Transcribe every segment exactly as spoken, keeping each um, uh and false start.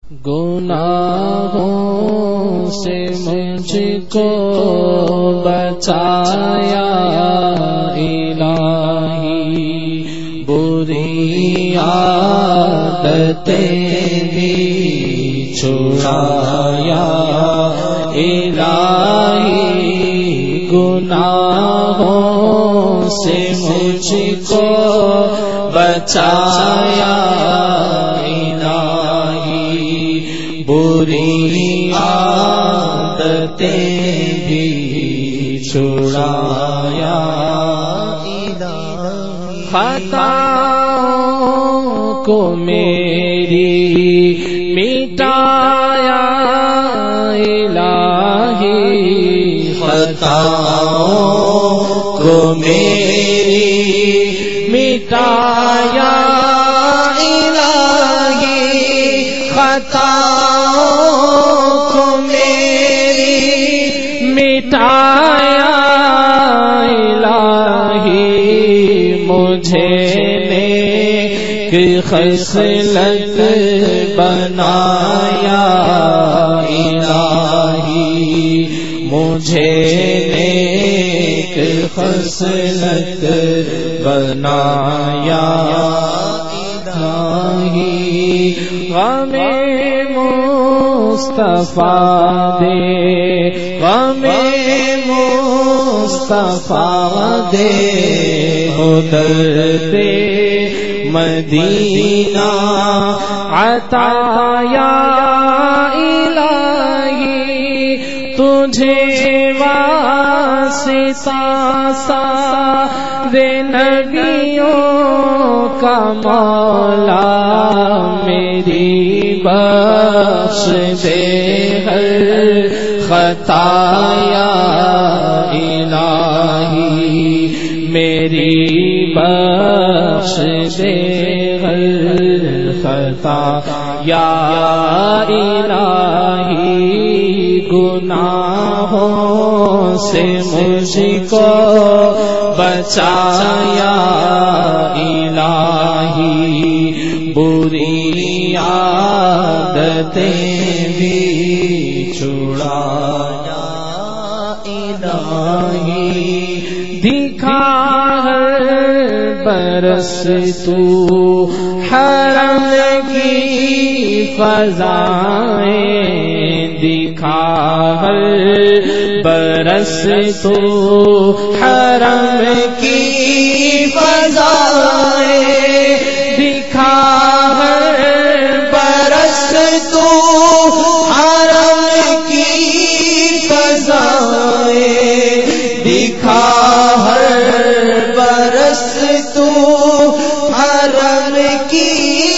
گناہوں سے مجھ کو بچایا الہی، بری عادتیں بھی چھڑایا الہی، گناہوں سے مجھ کو بچایا بری عادتیں بھی چھڑایا الہی، خطاؤں کو میری مٹایا الہی، خطاؤں کو میری مٹایا الہی، خطاؤں کو میری مٹایا الہی، مجھے نیک خصلت بنایا الہی، مجھے نیک خصلت بنایا الہی، غم مصطفیٰ دے غم مصطفیٰ دے درد مدینہ عطا یا الہی، تجھے واسطہ سارے نبیوں کا مولا، میری بخش دے ہر خطا یا الہی، میری بخش دے ہر خطا یا الہی، گناہوں سے مجھ کو بچایا الہی، بری عادتیں بھی چھڑایا الہی، دکھا ہر برس تو حرم کی فضائیں، دکھا ہر برس تو حرم کی فضائیں، دکھا ہر برس تو حرم کی فضائیں، دکھا ہر برس تو حرم کی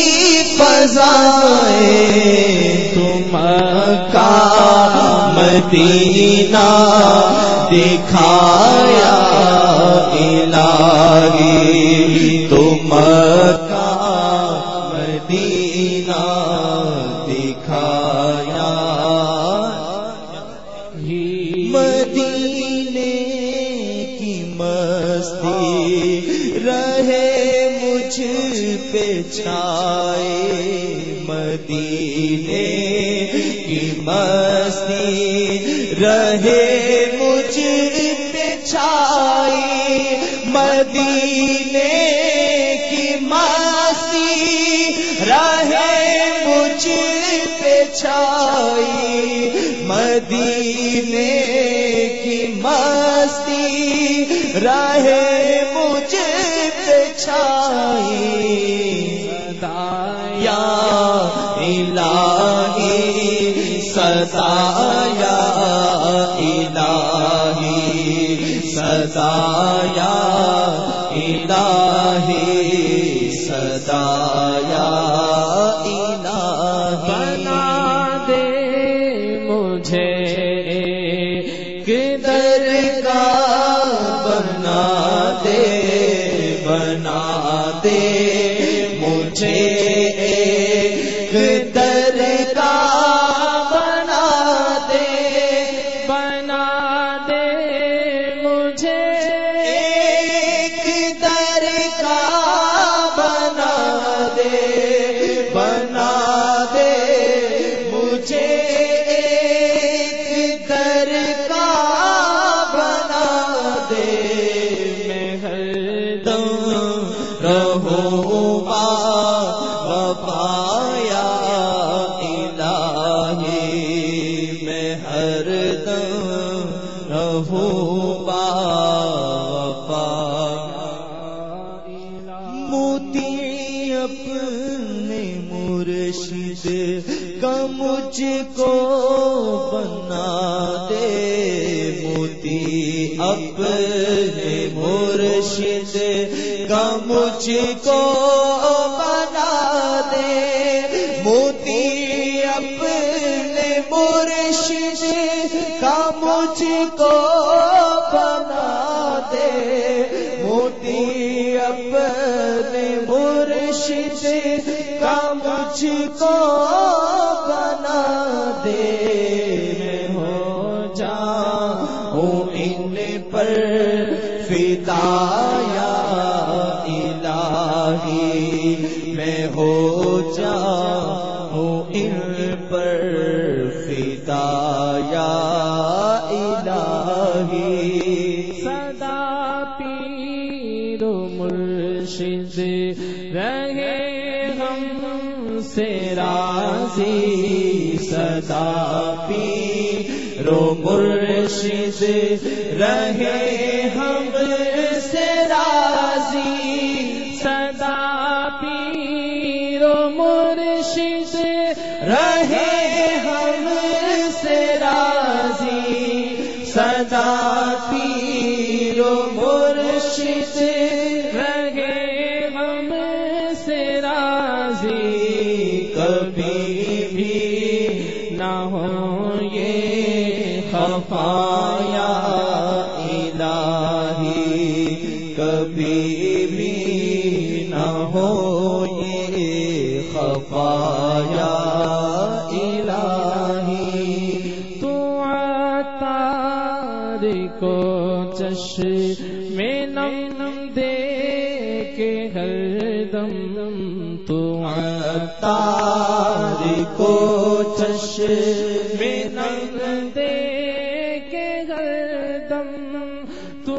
فضائیں، تم کا مدینہ دکھایا الہی، تم کا مدینہ دکھایا، مدینے کی مستی رہے مجھ پہ چھائے، مدینے کی مستی رہے مجھ پہ چھائی، مدینے کی مستی رہے مجھ پہ چھائی، مدینے کی مستی رہے مجھ پہ چھائی، یا الہی ستایا الہی، ستایا الہی، ستایا الہی، بنا دے مجھے کدھر کا بنا دے، بنا دے مجھے کدھر کا مجھ کو بنا دے، موتی اپنے مرشد کا مجھ کو بنا دے، موتی اپنے مرشد کا مجھ کو بنا دے، موتی اپنے مرشد کا مجھ کو بنا دے، میں ہو جاؤں ان پر فدا یا الہی، میں ہو جاؤں ان پر فدا یا الہی، سدا پیر و مرشد رہے ہم سے راضی، سدا پیر و مرشد رہے ہم سے راضی، سدا پیر و مرشد رہے ہم سے راضی، سدا پیر و مرشد رہے ہم سے راضی، کبھی بھی نہ ہو یہ خفا یا الہی، کبھی بھی نہ ہو یہ خفا یا الہی، تو عطار کو چشم نم دے کے ہر دم، تو عطار کو چشم نم دے کے ہر دم، تو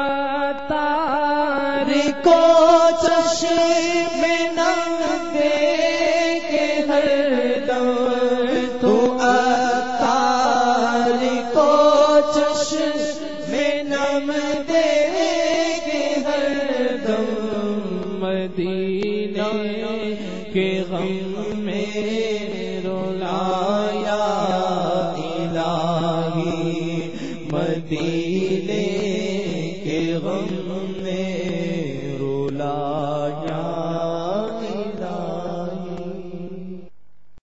عطار کو چشم نم دے کے ہر دم، تو عطار کو چشم نم دے کے ہر دم، مدینے کے غم میں رولایا الہی، مدینے